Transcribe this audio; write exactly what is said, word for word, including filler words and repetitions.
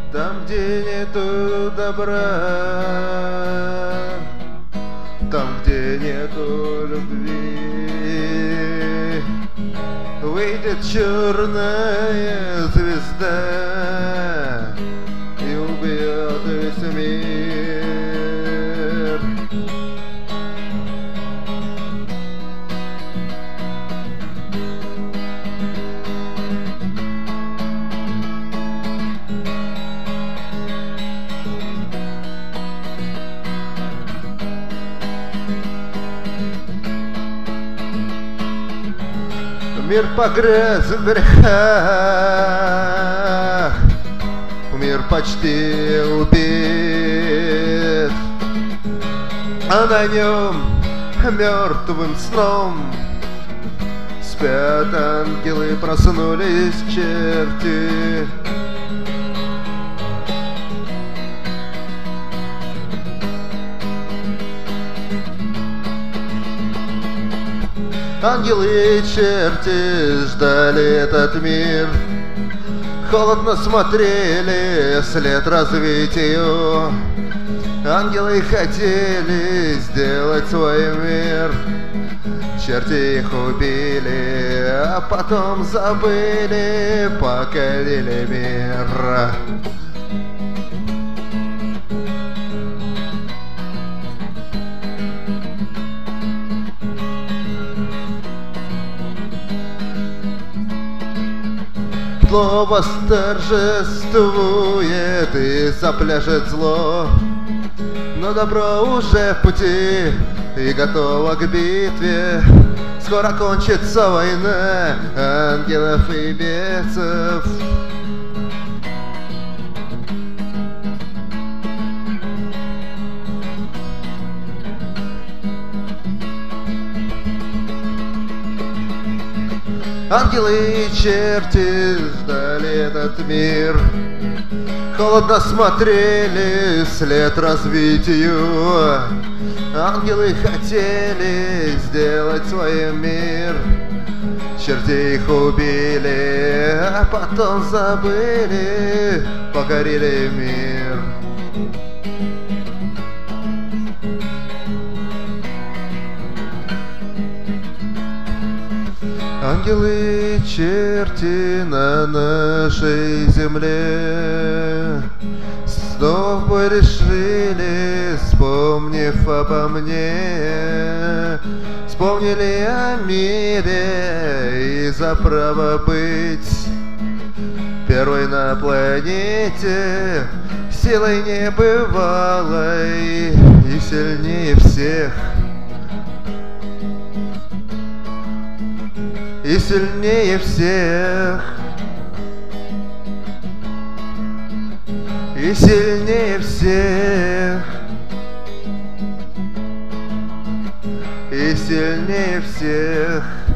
Там, где нету добра, там, где нету любви, выйдет черная звезда и убьет весь мир. Мир погряз в грехах, мир почти убит, а на нем мертвым сном спят ангелы, проснулись черти. Ангелы и черти ждали этот мир, холодно смотрели след развитию. Ангелы хотели сделать свой мир, черти их убили, а потом забыли, покорили мир. Зло восторжествует и запляшет зло, но добро уже в пути и готово к битве. Скоро кончится война ангелов и бесов. Ангелы и черти ждали этот мир, холодно смотрели след развитию. Ангелы хотели сделать свой мир, черти их убили, а потом забыли, покорили мир. Ангелы и черти на нашей земле снова решили, вспомнив обо мне, вспомнили о мире и за право быть первой на планете, силой небывалой и сильнее всех. И сильнее всех, и сильнее всех, и сильнее всех.